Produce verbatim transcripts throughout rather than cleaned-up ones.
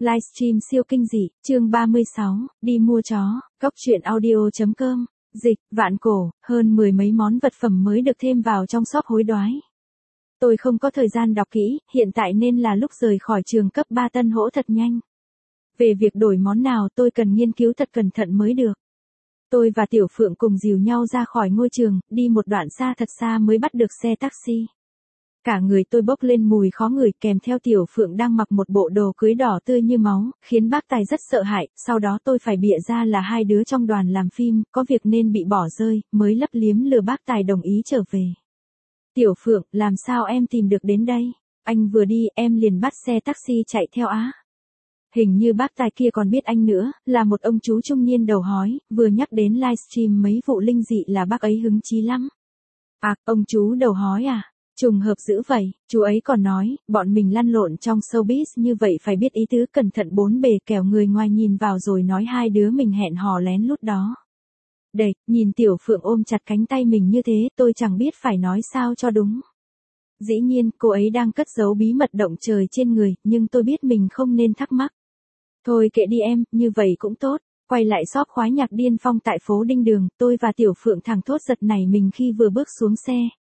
Livestream siêu kinh dị, chương ba mươi sáu, đi mua chó, cốc truyện audio.com, dịch, vạn cổ, hơn mười mấy món vật phẩm mới được thêm vào trong shop hối đoái. Tôi không có thời gian đọc kỹ, hiện tại nên là lúc rời khỏi trường cấp ba Tân Hỗ thật nhanh. Về việc đổi món nào tôi cần nghiên cứu thật cẩn thận mới được. Tôi và Tiểu Phượng cùng dìu nhau ra khỏi ngôi trường, đi một đoạn xa thật xa mới bắt được xe taxi. Cả người tôi bốc lên mùi khó ngửi, kèm theo Tiểu Phượng đang mặc một bộ đồ cưới đỏ tươi như máu, khiến bác tài rất sợ hãi. Sau đó tôi phải bịa ra là hai đứa trong đoàn làm phim, có việc nên bị bỏ rơi, mới lấp liếm lừa bác tài đồng ý trở về. Tiểu Phượng, làm sao em tìm được đến đây? Anh vừa đi, em liền bắt xe taxi chạy theo á. Hình như bác tài kia còn biết anh nữa, là một ông chú trung niên đầu hói, vừa nhắc đến livestream mấy vụ linh dị là bác ấy hứng chí lắm. À, ông chú đầu hói à? Trùng hợp dữ vậy, chú ấy còn nói, bọn mình lăn lộn trong showbiz như vậy phải biết ý tứ, cẩn thận bốn bề, kẻo người ngoài nhìn vào rồi nói hai đứa mình hẹn hò lén lút đó. Đây, nhìn Tiểu Phượng ôm chặt cánh tay mình như thế, tôi chẳng biết phải nói sao cho đúng. Dĩ nhiên, cô ấy đang cất giấu bí mật động trời trên người, nhưng tôi biết mình không nên thắc mắc. Thôi kệ đi em, như vậy cũng tốt. Quay lại shop khoái nhạc điên phong tại phố Đinh Đường, tôi và Tiểu Phượng thẳng thốt giật nảy mình khi vừa bước xuống xe.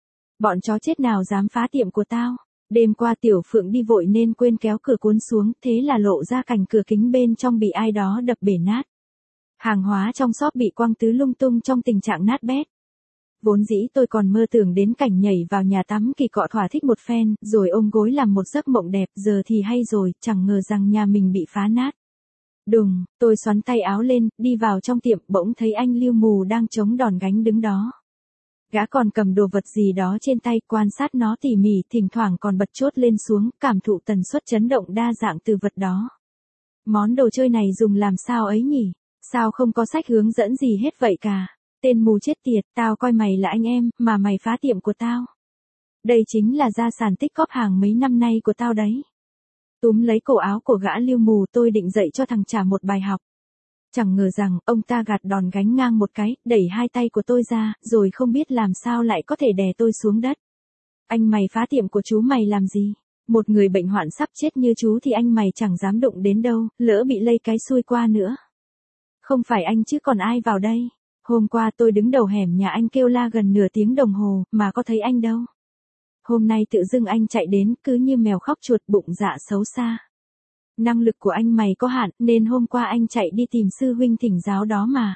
Bọn chó chết nào dám phá tiệm của tao. Đêm qua Tiểu Phượng đi vội nên quên kéo cửa cuốn xuống, thế là lộ ra cảnh cửa kính bên trong bị ai đó đập bể nát. Hàng hóa trong shop bị quăng tứ lung tung trong tình trạng nát bét. Vốn dĩ tôi còn mơ tưởng đến cảnh nhảy vào nhà tắm kỳ cọ thỏa thích một phen, rồi ôm gối làm một giấc mộng đẹp, giờ thì hay rồi, chẳng ngờ rằng nhà mình bị phá nát. Đùng, tôi xoắn tay áo lên, đi vào trong tiệm, bỗng thấy anh Lưu Mù đang chống đòn gánh đứng đó. Gã còn cầm đồ vật gì đó trên tay, quan sát nó tỉ mỉ, thỉnh thoảng còn bật chốt lên xuống, cảm thụ tần suất chấn động đa dạng từ vật đó. Món đồ chơi này dùng làm sao ấy nhỉ? Sao không có sách hướng dẫn gì hết vậy cả? Tên mù chết tiệt, tao coi mày là anh em, mà mày phá tiệm của tao. Đây chính là gia sản tích cóp hàng mấy năm nay của tao đấy. Túm lấy cổ áo của gã Lưu Mù, tôi định dạy cho thằng trả một bài học. Chẳng ngờ rằng, ông ta gạt đòn gánh ngang một cái, đẩy hai tay của tôi ra, rồi không biết làm sao lại có thể đè tôi xuống đất. Anh mày phá tiệm của chú mày làm gì? Một người bệnh hoạn sắp chết như chú thì anh mày chẳng dám đụng đến đâu, lỡ bị lây cái xui qua nữa. Không phải anh chứ còn ai vào đây? Hôm qua tôi đứng đầu hẻm nhà anh kêu la gần nửa tiếng đồng hồ, mà có thấy anh đâu. Hôm nay tự dưng anh chạy đến, cứ như mèo khóc chuột, bụng dạ xấu xa. Năng lực của anh mày có hạn, nên hôm qua anh chạy đi tìm sư huynh thỉnh giáo đó mà.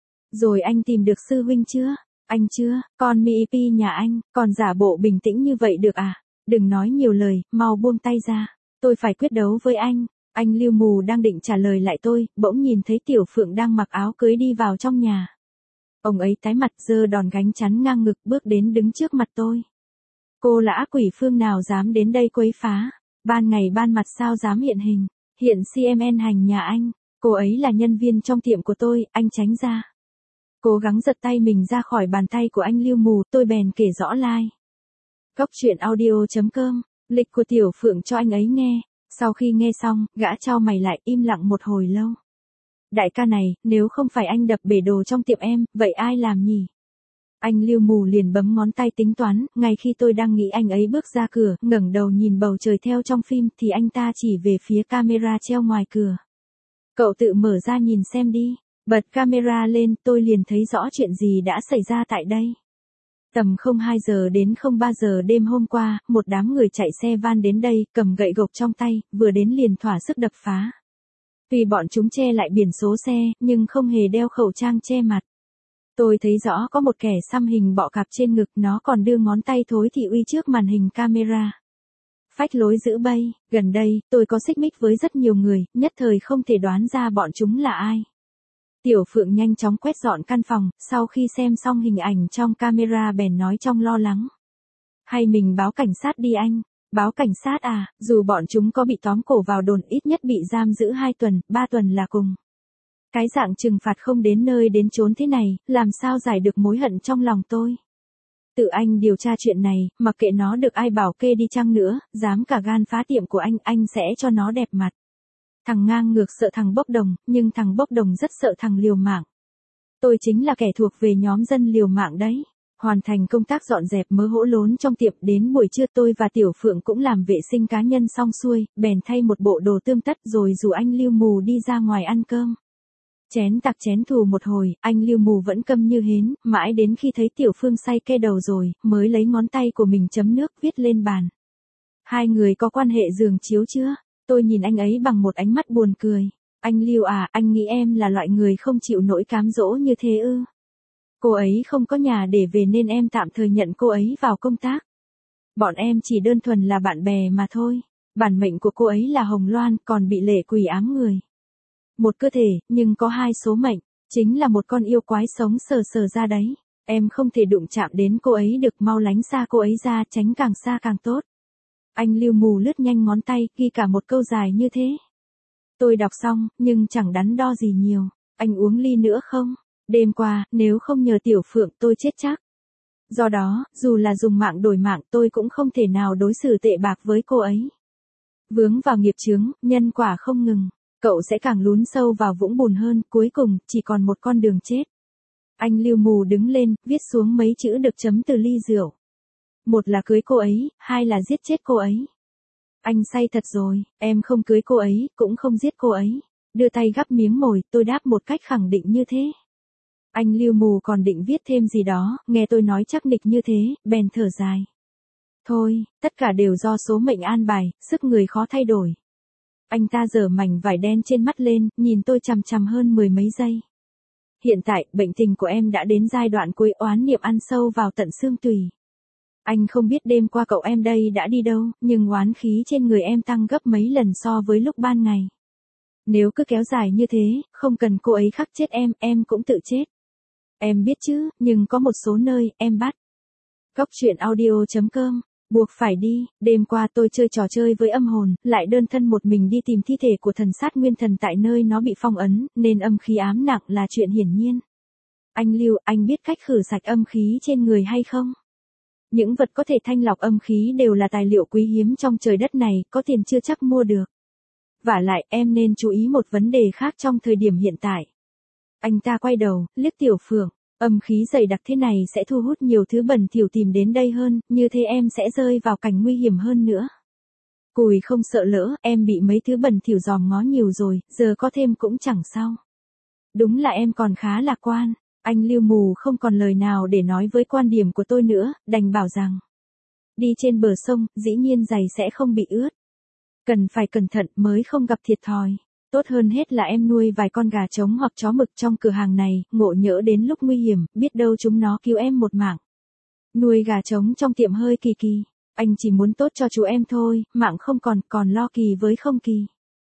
Rồi anh tìm được sư huynh chưa? Anh chưa, con mi pi nhà anh, còn giả bộ bình tĩnh như vậy được à? Đừng nói nhiều lời, mau buông tay ra. Tôi phải quyết đấu với anh. Anh Lưu Mù đang định trả lời lại tôi, bỗng nhìn thấy Tiểu Phượng đang mặc áo cưới đi vào trong nhà. Ông ấy tái mặt, giơ đòn gánh chắn ngang ngực, bước đến đứng trước mặt tôi. Cô là ác quỷ phương nào dám đến đây quấy phá? Ban ngày ban mặt sao dám hiện hình? Hiện xê em en hành nhà anh. Cô ấy là nhân viên trong tiệm của tôi, anh tránh ra. Cố gắng giật tay mình ra khỏi bàn tay của anh Lưu Mù, tôi bèn kể rõ lai. Cốc truyện audio.com, lịch của Tiểu Phượng cho anh ấy nghe. Sau khi nghe xong, gã chau mày lại, im lặng một hồi lâu. Đại ca này, nếu không phải anh đập bể đồ trong tiệm em, vậy ai làm nhỉ? Anh Lưu Mù liền bấm ngón tay tính toán, ngay khi tôi đang nghĩ anh ấy bước ra cửa, ngẩng đầu nhìn bầu trời theo trong phim, thì anh ta chỉ về phía camera treo ngoài cửa. Cậu tự mở ra nhìn xem đi. Bật camera lên, tôi liền thấy rõ chuyện gì đã xảy ra tại đây. Tầm không hai giờ đến không ba giờ đêm hôm qua, một đám người chạy xe van đến đây, cầm gậy gộc trong tay, vừa đến liền thỏa sức đập phá. Vì bọn chúng che lại biển số xe, nhưng không hề đeo khẩu trang che mặt. Tôi thấy rõ có một kẻ xăm hình bọ cạp trên ngực, nó còn đưa ngón tay thối thị uy trước màn hình camera. Phách lối dữ bay, gần đây, tôi có xích mích với rất nhiều người, nhất thời không thể đoán ra bọn chúng là ai. Tiểu Phượng nhanh chóng quét dọn căn phòng, sau khi xem xong hình ảnh trong camera bèn nói trong lo lắng. Hay mình báo cảnh sát đi anh? Báo cảnh sát à, dù bọn chúng có bị tóm cổ vào đồn ít nhất bị giam giữ hai tuần, ba tuần là cùng. Cái dạng trừng phạt không đến nơi đến chốn thế này, làm sao giải được mối hận trong lòng tôi. Tự anh điều tra chuyện này, mặc kệ nó được ai bảo kê đi chăng nữa, dám cả gan phá tiệm của anh, anh sẽ cho nó đẹp mặt. Thằng ngang ngược sợ thằng bốc đồng, nhưng thằng bốc đồng rất sợ thằng liều mạng. Tôi chính là kẻ thuộc về nhóm dân liều mạng đấy. Hoàn thành công tác dọn dẹp mớ hỗn lốn trong tiệm, đến buổi trưa tôi và Tiểu Phượng cũng làm vệ sinh cá nhân xong xuôi, bèn thay một bộ đồ tươm tất rồi rủ anh Lưu Mù đi ra ngoài ăn cơm. Chén tặc chén thù một hồi, anh Lưu Mù vẫn câm như hến, mãi đến khi thấy Tiểu Phương say ke đầu rồi, mới lấy ngón tay của mình chấm nước viết lên bàn. Hai người có quan hệ giường chiếu chưa? Tôi nhìn anh ấy bằng một ánh mắt buồn cười. Anh Lưu à, anh nghĩ em là loại người không chịu nổi cám dỗ như thế ư? Cô ấy không có nhà để về nên em tạm thời nhận cô ấy vào công tác. Bọn em chỉ đơn thuần là bạn bè mà thôi. Bản mệnh của cô ấy là Hồng Loan, còn bị lệ quỷ ám người. Một cơ thể, nhưng có hai số mệnh, chính là một con yêu quái sống sờ sờ ra đấy. Em không thể đụng chạm đến cô ấy được, mau lánh xa cô ấy ra, tránh càng xa càng tốt. Anh Lưu Mù lướt nhanh ngón tay, ghi cả một câu dài như thế. Tôi đọc xong, nhưng chẳng đắn đo gì nhiều. Anh uống ly nữa không? Đêm qua, nếu không nhờ Tiểu Phượng tôi chết chắc. Do đó, dù là dùng mạng đổi mạng tôi cũng không thể nào đối xử tệ bạc với cô ấy. Vướng vào nghiệp chướng, nhân quả không ngừng. Cậu sẽ càng lún sâu vào vũng bùn hơn, cuối cùng, chỉ còn một con đường chết. Anh Lưu Mù đứng lên, viết xuống mấy chữ được chấm từ ly rượu. Một là cưới cô ấy, hai là giết chết cô ấy. Anh say thật rồi, em không cưới cô ấy, cũng không giết cô ấy. Đưa tay gắp miếng mồi, tôi đáp một cách khẳng định như thế. Anh Lưu Mù còn định viết thêm gì đó, nghe tôi nói chắc nịch như thế, bèn thở dài. Thôi, tất cả đều do số mệnh an bài, sức người khó thay đổi. Anh ta giở mảnh vải đen trên mắt lên, nhìn tôi chằm chằm hơn mười mấy giây. Hiện tại, bệnh tình của em đã đến giai đoạn cuối, oán niệm ăn sâu vào tận xương tủy. Anh không biết đêm qua cậu em đây đã đi đâu, nhưng oán khí trên người em tăng gấp mấy lần so với lúc ban ngày. Nếu cứ kéo dài như thế, không cần cô ấy khắc chết em, em cũng tự chết. Em biết chứ, nhưng có một số nơi, em bắt. Cóc truyện audio chấm com, buộc phải đi, đêm qua tôi chơi trò chơi với âm hồn, lại đơn thân một mình đi tìm thi thể của thần sát nguyên thần tại nơi nó bị phong ấn, nên âm khí ám nặng là chuyện hiển nhiên. Anh Lưu, anh biết cách khử sạch âm khí trên người hay không? Những vật có thể thanh lọc âm khí đều là tài liệu quý hiếm trong trời đất này, có tiền chưa chắc mua được. Vả lại, em nên chú ý một vấn đề khác trong thời điểm hiện tại. Anh ta quay đầu, liếc Tiểu Phượng, âm khí dày đặc thế này sẽ thu hút nhiều thứ bẩn thỉu tìm đến đây hơn, như thế em sẽ rơi vào cảnh nguy hiểm hơn nữa. Cùi không sợ lỡ, em bị mấy thứ bẩn thỉu dòm ngó nhiều rồi, giờ có thêm cũng chẳng sao. Đúng là em còn khá lạc quan. Anh Lưu Mù không còn lời nào để nói với quan điểm của tôi nữa, đành bảo rằng. Đi trên bờ sông, dĩ nhiên giày sẽ không bị ướt. Cần phải cẩn thận mới không gặp thiệt thòi. Tốt hơn hết là em nuôi vài con gà trống hoặc chó mực trong cửa hàng này, ngộ nhỡ đến lúc nguy hiểm, biết đâu chúng nó cứu em một mạng. Nuôi gà trống trong tiệm hơi kỳ kỳ. Anh chỉ muốn tốt cho chú em thôi, mạng không còn, còn lo kỳ với không kỳ.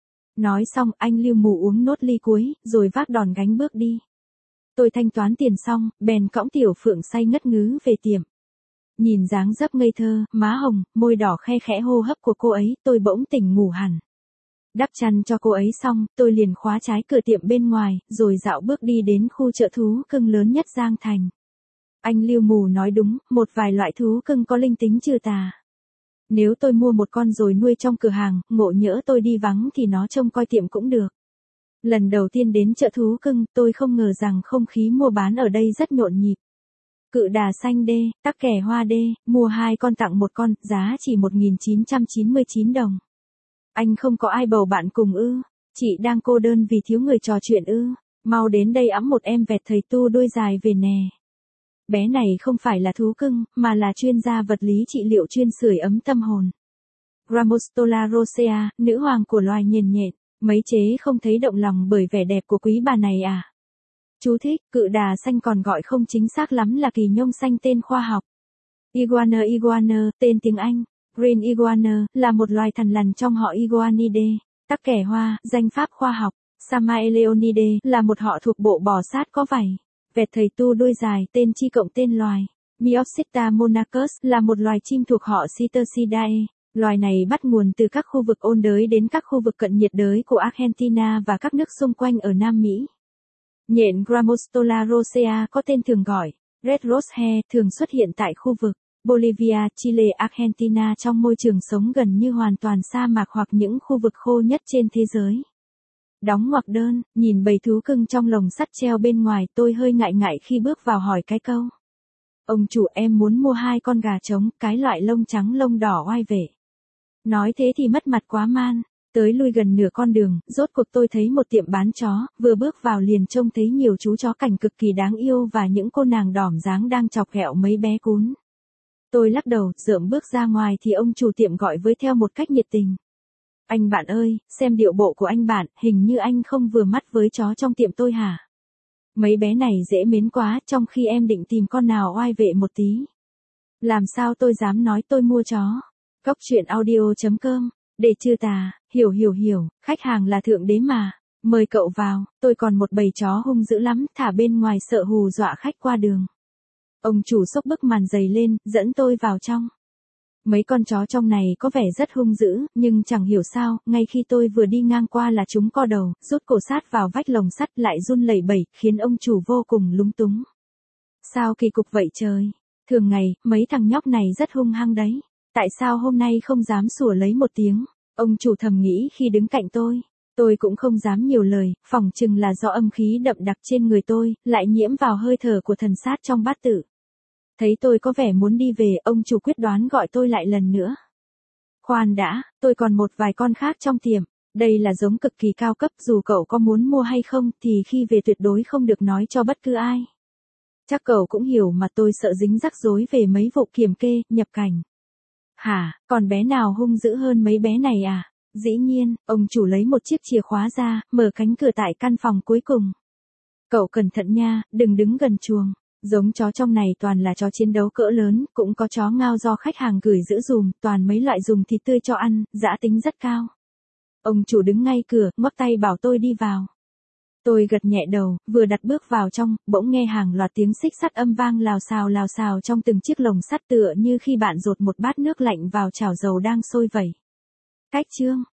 Nói xong, anh Lưu Mù uống nốt ly cuối, rồi vác đòn gánh bước đi. Tôi thanh toán tiền xong, bèn cõng Tiểu Phượng say ngất ngứ về tiệm. Nhìn dáng dấp ngây thơ, má hồng, môi đỏ khe khẽ hô hấp của cô ấy, tôi bỗng tỉnh ngủ hẳn. Đắp chăn cho cô ấy xong, tôi liền khóa trái cửa tiệm bên ngoài, rồi dạo bước đi đến khu chợ thú cưng lớn nhất Giang Thành. Anh Lưu Mù nói đúng, một vài loại thú cưng có linh tính trừ tà. Nếu tôi mua một con rồi nuôi trong cửa hàng, ngộ nhỡ tôi đi vắng thì nó trông coi tiệm cũng được. Lần đầu tiên đến chợ thú cưng, tôi không ngờ rằng không khí mua bán ở đây rất nhộn nhịp. Cự đà xanh đê, tắc kè hoa đê, mua hai con tặng một con, giá chỉ một nghìn chín trăm chín mươi chín đồng. Anh không có ai bầu bạn cùng ư? Chị đang cô đơn vì thiếu người trò chuyện ư? Mau đến đây ẵm một em vẹt thầy tu đôi dài về nè. Bé này không phải là thú cưng, mà là chuyên gia vật lý trị liệu chuyên sưởi ấm tâm hồn. Grammostola rosea, nữ hoàng của loài nhện nhện. Mấy chế không thấy động lòng bởi vẻ đẹp của quý bà này à? Chú thích, cự đà xanh còn gọi không chính xác lắm là kỳ nhông xanh tên khoa học. Iguana iguana, tên tiếng Anh. Green iguana, là một loài thằn lằn trong họ Iguanidae. Tắc kè hoa, danh pháp khoa học. Samaeleonidae, là một họ thuộc bộ bò sát có vảy. Vẹt thầy tu đuôi dài, tên chi cộng tên loài. Myoxypta monachus, là một loài chim thuộc họ Psittacidae. Loài này bắt nguồn từ các khu vực ôn đới đến các khu vực cận nhiệt đới của Argentina và các nước xung quanh ở Nam Mỹ. Nhện Grammostola rosea có tên thường gọi, Red Rose Hair, thường xuất hiện tại khu vực Bolivia, Chile, Argentina trong môi trường sống gần như hoàn toàn sa mạc hoặc những khu vực khô nhất trên thế giới. Đóng ngoặc đơn, nhìn bầy thú cưng trong lồng sắt treo bên ngoài tôi hơi ngại ngại khi bước vào hỏi cái câu. Ông chủ em muốn mua hai con gà trống, cái loại lông trắng lông đỏ oai vệ. Nói thế thì mất mặt quá man. Tới lui gần nửa con đường, rốt cuộc tôi thấy một tiệm bán chó, vừa bước vào liền trông thấy nhiều chú chó cảnh cực kỳ đáng yêu và những cô nàng đỏm dáng đang chọc ghẹo mấy bé cún. Tôi lắc đầu, rợm bước ra ngoài thì ông chủ tiệm gọi với theo một cách nhiệt tình. Anh bạn ơi, xem điệu bộ của anh bạn, hình như anh không vừa mắt với chó trong tiệm tôi hả? Mấy bé này dễ mến quá, trong khi em định tìm con nào oai vệ một tí. Làm sao tôi dám nói tôi mua chó? Cóc truyện audio chấm com, để chư tà, hiểu hiểu hiểu, khách hàng là thượng đế mà. Mời cậu vào, tôi còn một bầy chó hung dữ lắm, thả bên ngoài sợ hù dọa khách qua đường. Ông chủ xốc bức màn giày lên, dẫn tôi vào trong. Mấy con chó trong này có vẻ rất hung dữ, nhưng chẳng hiểu sao, ngay khi tôi vừa đi ngang qua là chúng co đầu, rút cổ sát vào vách lồng sắt lại run lẩy bẩy, khiến ông chủ vô cùng lúng túng. Sao kỳ cục vậy trời? Thường ngày, mấy thằng nhóc này rất hung hăng đấy. Tại sao hôm nay không dám sủa lấy một tiếng? Ông chủ thầm nghĩ khi đứng cạnh tôi. Tôi cũng không dám nhiều lời, phỏng chừng là do âm khí đậm đặc trên người tôi, lại nhiễm vào hơi thở của thần sát trong bát tự. Thấy tôi có vẻ muốn đi về, ông chủ quyết đoán gọi tôi lại lần nữa. Khoan đã, tôi còn một vài con khác trong tiệm. Đây là giống cực kỳ cao cấp, dù cậu có muốn mua hay không thì khi về tuyệt đối không được nói cho bất cứ ai. Chắc cậu cũng hiểu mà tôi sợ dính rắc rối về mấy vụ kiểm kê, nhập cảnh. Hả, còn bé nào hung dữ hơn mấy bé này à? Dĩ nhiên, ông chủ lấy một chiếc chìa khóa ra, mở cánh cửa tại căn phòng cuối cùng. Cậu cẩn thận nha, đừng đứng gần chuồng. Giống chó trong này toàn là chó chiến đấu cỡ lớn, cũng có chó ngao do khách hàng gửi giữ dùm, toàn mấy loại dùng thịt tươi cho ăn, dã tính rất cao. Ông chủ đứng ngay cửa, ngoắc tay bảo tôi đi vào. Tôi gật nhẹ đầu, vừa đặt bước vào trong, bỗng nghe hàng loạt tiếng xích sắt âm vang lào xào lào xào trong từng chiếc lồng sắt tựa như khi bạn dột một bát nước lạnh vào chảo dầu đang sôi vẩy. Cách chương